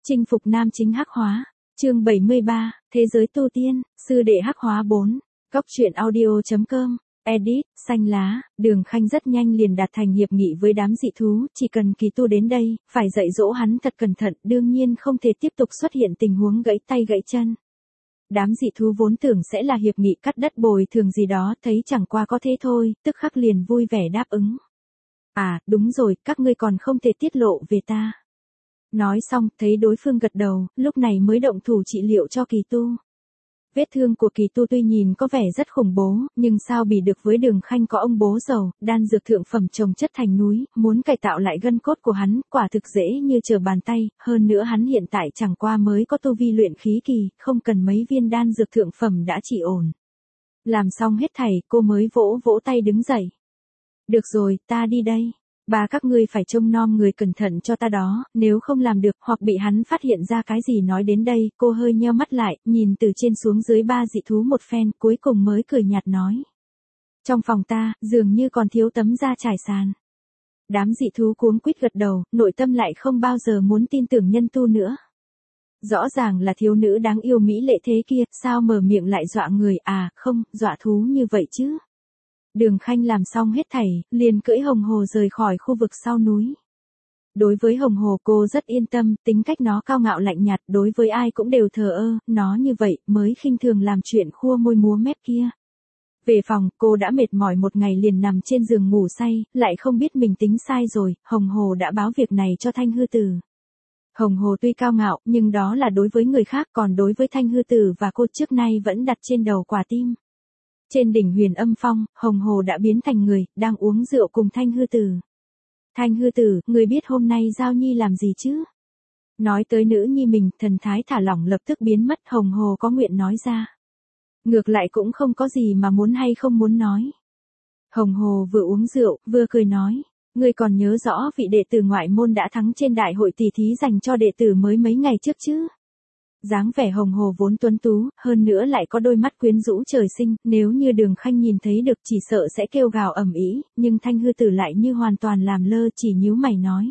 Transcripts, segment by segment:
Chinh phục nam chính hắc hóa. Chương 73, Thế giới tu tiên, sư đệ hắc hóa 4. Góc truyện audio.com. Edit, xanh lá, Đường Khanh rất nhanh liền đạt thành hiệp nghị với đám dị thú, chỉ cần Kỳ Tu đến đây, phải dạy dỗ hắn thật cẩn thận, đương nhiên không thể tiếp tục xuất hiện tình huống gãy tay gãy chân. Đám dị thú vốn tưởng sẽ là hiệp nghị cắt đất bồi thường gì đó, thấy chẳng qua có thế thôi, tức khắc liền vui vẻ đáp ứng. À, đúng rồi, các ngươi còn không thể tiết lộ về ta. Nói xong, thấy đối phương gật đầu, lúc này mới động thủ trị liệu cho Kỳ Tu. Vết thương của Kỳ Tu tuy nhìn có vẻ rất khủng bố, nhưng sao bị được với Đường Khanh có ông bố giàu, đan dược thượng phẩm trồng chất thành núi, muốn cải tạo lại gân cốt của hắn, quả thực dễ như trở bàn tay, hơn nữa hắn hiện tại chẳng qua mới có tu vi luyện khí kỳ, không cần mấy viên đan dược thượng phẩm đã trị ổn. Làm xong hết thảy, cô mới vỗ vỗ tay đứng dậy. Được rồi, ta đi đây. Ba các ngươi phải trông nom người cẩn thận cho ta đó, nếu không làm được hoặc bị hắn phát hiện ra cái gì. Nói đến đây, cô hơi nheo mắt lại, nhìn từ trên xuống dưới ba dị thú một phen, cuối cùng mới cười nhạt nói. Trong phòng ta, dường như còn thiếu tấm da trải sàn. Đám dị thú cuống quýt gật đầu, nội tâm lại không bao giờ muốn tin tưởng nhân tu nữa. Rõ ràng là thiếu nữ đáng yêu mỹ lệ thế kia, sao mở miệng lại dọa người, à, không, dọa thú như vậy chứ. Đường Khanh làm xong hết thảy, liền cưỡi hồng hồ rời khỏi khu vực sau núi. Đối với hồng hồ cô rất yên tâm, tính cách nó cao ngạo lạnh nhạt, đối với ai cũng đều thờ ơ, nó như vậy mới khinh thường làm chuyện khua môi múa mép kia. Về phòng, cô đã mệt mỏi một ngày liền nằm trên giường ngủ say, lại không biết mình tính sai rồi, hồng hồ đã báo việc này cho Thanh Hư Tử. Hồng hồ tuy cao ngạo, nhưng đó là đối với người khác, còn đối với Thanh Hư Tử và cô trước nay vẫn đặt trên đầu quả tim. Trên đỉnh Huyền Âm Phong, hồng hồ đã biến thành người, đang uống rượu cùng Thanh Hư Tử. Thanh Hư Tử, người biết hôm nay Giao Nhi làm gì chứ? Nói tới nữ nhi mình, thần thái thả lỏng lập tức biến mất, hồng hồ có nguyện nói ra. Ngược lại cũng không có gì mà muốn hay không muốn nói. Hồng hồ vừa uống rượu, vừa cười nói. Ngươi còn nhớ rõ vị đệ tử ngoại môn đã thắng trên đại hội tỷ thí dành cho đệ tử mới mấy ngày trước chứ? Dáng vẻ hồng hồ vốn tuấn tú, hơn nữa lại có đôi mắt quyến rũ trời sinh, nếu như Đường Khanh nhìn thấy được chỉ sợ sẽ kêu gào ầm ĩ, nhưng Thanh Hư Tử lại như hoàn toàn làm lơ, chỉ nhíu mày nói.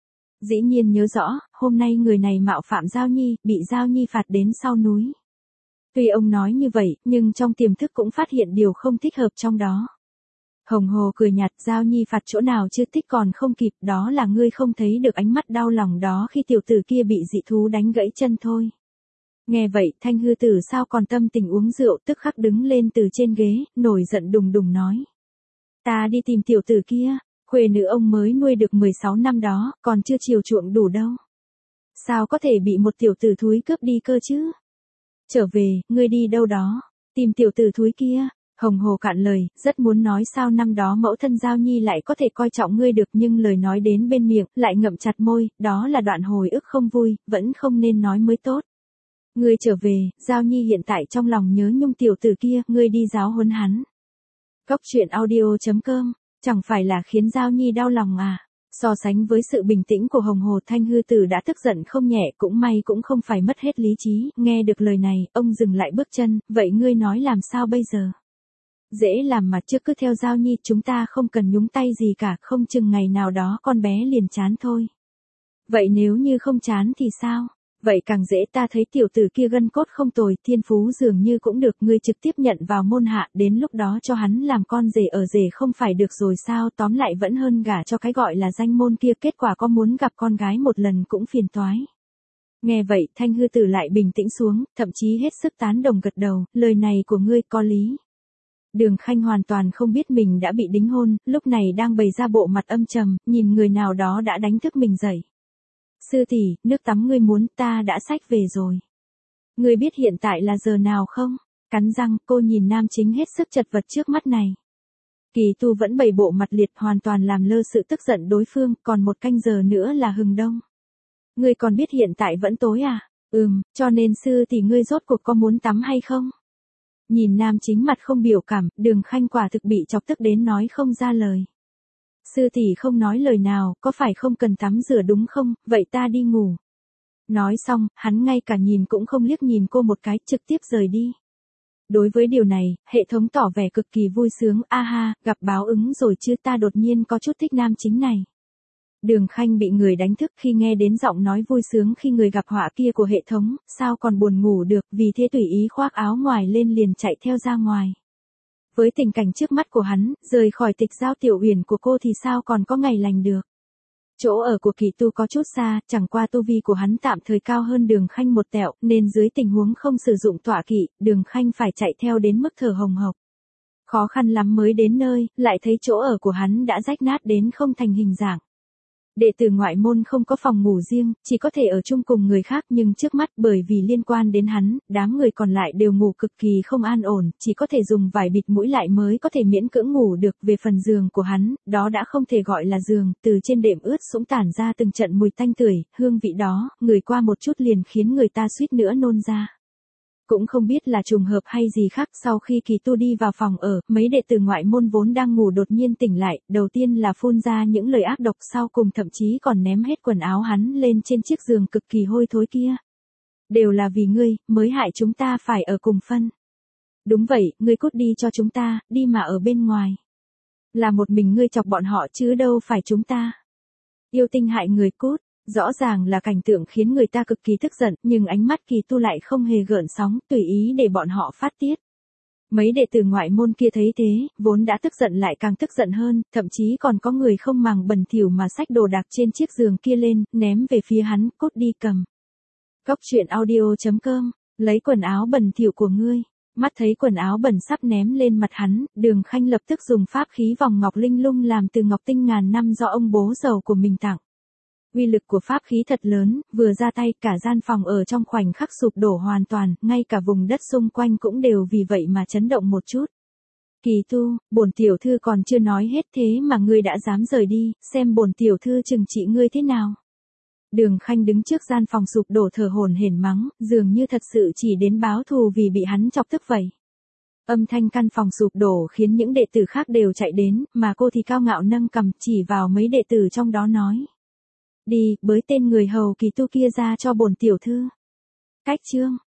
Dĩ nhiên nhớ rõ, hôm nay người này mạo phạm Giao Nhi, bị Giao Nhi phạt đến sau núi. Tuy ông nói như vậy, nhưng trong tiềm thức cũng phát hiện điều không thích hợp trong đó. Hồng hồ cười nhạt, Giao Nhi phạt chỗ nào chưa thích còn không kịp, đó là ngươi không thấy được ánh mắt đau lòng đó khi tiểu tử kia bị dị thú đánh gãy chân thôi. Nghe vậy, Thanh Hư Tử sao còn tâm tình uống rượu, tức khắc đứng lên từ trên ghế, nổi giận đùng đùng nói. Ta đi tìm tiểu tử kia, khuê nữ ông mới nuôi được 16 năm đó, còn chưa chiều chuộng đủ đâu. Sao có thể bị một tiểu tử thúi cướp đi cơ chứ? Trở về, ngươi đi đâu đó, tìm tiểu tử thúi kia. Hồng hồ cạn lời, rất muốn nói sao năm đó mẫu thân Giao Nhi lại có thể coi trọng ngươi được, nhưng lời nói đến bên miệng, lại ngậm chặt môi, đó là đoạn hồi ức không vui, vẫn không nên nói mới tốt. Ngươi trở về, Giao Nhi hiện tại trong lòng nhớ nhung tiểu tử kia, ngươi đi giáo huấn hắn. Góc truyện audio.com, chẳng phải là khiến Giao Nhi đau lòng à? So sánh với sự bình tĩnh của hồng hồ, Thanh Hư Tử đã tức giận không nhẹ, cũng may cũng không phải mất hết lý trí, nghe được lời này, ông dừng lại bước chân, vậy ngươi nói làm sao bây giờ? Dễ làm mà, trước cứ theo Giao Nhi, chúng ta không cần nhúng tay gì cả, không chừng ngày nào đó con bé liền chán thôi. Vậy nếu như không chán thì sao? Vậy càng dễ, ta thấy tiểu tử kia gân cốt không tồi, thiên phú dường như cũng được, ngươi trực tiếp nhận vào môn hạ, đến lúc đó cho hắn làm con rể ở rể không phải được rồi sao, tóm lại vẫn hơn gả cho cái gọi là danh môn kia, kết quả có muốn gặp con gái một lần cũng phiền toái. Nghe vậy, Thanh Hư Tử lại bình tĩnh xuống, thậm chí hết sức tán đồng gật đầu, lời này của ngươi có lý. Đường Khanh hoàn toàn không biết mình đã bị đính hôn, lúc này đang bày ra bộ mặt âm trầm, nhìn người nào đó đã đánh thức mình dậy. Sư tỷ, nước tắm ngươi muốn, ta đã xách về rồi. Ngươi biết hiện tại là giờ nào không? Cắn răng, cô nhìn nam chính hết sức chật vật trước mắt này. Kỳ Tu vẫn bày bộ mặt liệt, hoàn toàn làm lơ sự tức giận đối phương, còn một canh giờ nữa là hừng đông. Ngươi còn biết hiện tại vẫn tối à? Cho nên sư tỷ ngươi rốt cuộc có muốn tắm hay không? Nhìn nam chính mặt không biểu cảm, Đường Khanh quả thực bị chọc tức đến nói không ra lời. Sư tỷ không nói lời nào, có phải không cần tắm rửa đúng không, vậy ta đi ngủ. Nói xong, hắn ngay cả nhìn cũng không liếc nhìn cô một cái, trực tiếp rời đi. Đối với điều này, hệ thống tỏ vẻ cực kỳ vui sướng, a ha, gặp báo ứng rồi chứ, ta đột nhiên có chút thích nam chính này. Đường Khanh bị người đánh thức khi nghe đến giọng nói vui sướng khi người gặp họa kia của hệ thống, sao còn buồn ngủ được, vì thế tùy ý khoác áo ngoài lên liền chạy theo ra ngoài. Với tình cảnh trước mắt của hắn, rời khỏi Tịch Giao Tiểu Uyển của cô thì sao còn có ngày lành được. Chỗ ở của Kỳ Tu có chút xa, chẳng qua tu vi của hắn tạm thời cao hơn Đường Khanh một tẹo, nên dưới tình huống không sử dụng tọa kỵ, Đường Khanh phải chạy theo đến mức thở hồng hộc. Khó khăn lắm mới đến nơi, lại thấy chỗ ở của hắn đã rách nát đến không thành hình dạng. Đệ tử ngoại môn không có phòng ngủ riêng, chỉ có thể ở chung cùng người khác, nhưng trước mắt bởi vì liên quan đến hắn, đám người còn lại đều ngủ cực kỳ không an ổn, chỉ có thể dùng vải bịt mũi lại mới có thể miễn cưỡng ngủ được. Về phần giường của hắn, đó đã không thể gọi là giường, từ trên đệm ướt sũng tản ra từng trận mùi tanh tưởi, hương vị đó, ngửi qua một chút liền khiến người ta suýt nữa nôn ra. Cũng không biết là trùng hợp hay gì khác, sau khi Kỳ Tu đi vào phòng ở, mấy đệ tử ngoại môn vốn đang ngủ đột nhiên tỉnh lại, đầu tiên là phun ra những lời ác độc, sau cùng thậm chí còn ném hết quần áo hắn lên trên chiếc giường cực kỳ hôi thối kia. Đều là vì ngươi, mới hại chúng ta phải ở cùng phân. Đúng vậy, ngươi cút đi cho chúng ta, đi mà ở bên ngoài. Là một mình ngươi chọc bọn họ chứ đâu phải chúng ta. Yêu tinh hại người cút. Rõ ràng là cảnh tượng khiến người ta cực kỳ tức giận, nhưng ánh mắt Kỳ Tu lại không hề gợn sóng, tùy ý để bọn họ phát tiết. Mấy đệ tử ngoại môn kia thấy thế, vốn đã tức giận lại càng tức giận hơn, thậm chí còn có người không màng bẩn thỉu mà xách đồ đạc trên chiếc giường kia lên, ném về phía hắn, cút đi cầm. Cốc truyện audio.com, lấy quần áo bẩn thỉu của ngươi. Mắt thấy quần áo bẩn sắp ném lên mặt hắn, Đường Khanh lập tức dùng pháp khí vòng ngọc linh lung làm từ ngọc tinh ngàn năm do ông bố giàu của mình tặng. Uy lực của pháp khí thật lớn, vừa ra tay cả gian phòng ở trong khoảnh khắc sụp đổ hoàn toàn, ngay cả vùng đất xung quanh cũng đều vì vậy mà chấn động một chút. Kỳ Tu, bổn tiểu thư còn chưa nói hết thế mà ngươi đã dám rời đi, xem bổn tiểu thư trừng trị ngươi thế nào. Đường Khanh đứng trước gian phòng sụp đổ thở hổn hển mắng, dường như thật sự chỉ đến báo thù vì bị hắn chọc tức vậy. Âm thanh căn phòng sụp đổ khiến những đệ tử khác đều chạy đến, mà cô thì cao ngạo nâng cằm chỉ vào mấy đệ tử trong đó nói. Đi, bới tên người hầu Kỳ Tu kia ra cho bổn tiểu thư. Cách chương